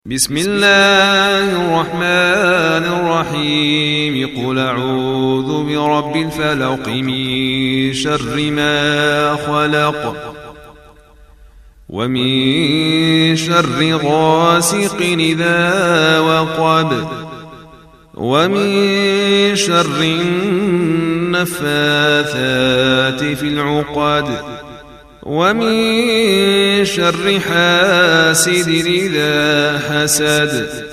بسم الله الرحمن الرحيم قل أعوذ برب الفلق من شر ما خلق ومن شر غاسق إذا وقب ومن شر النفاثات في العقد ومن شر حاسد إذا حسد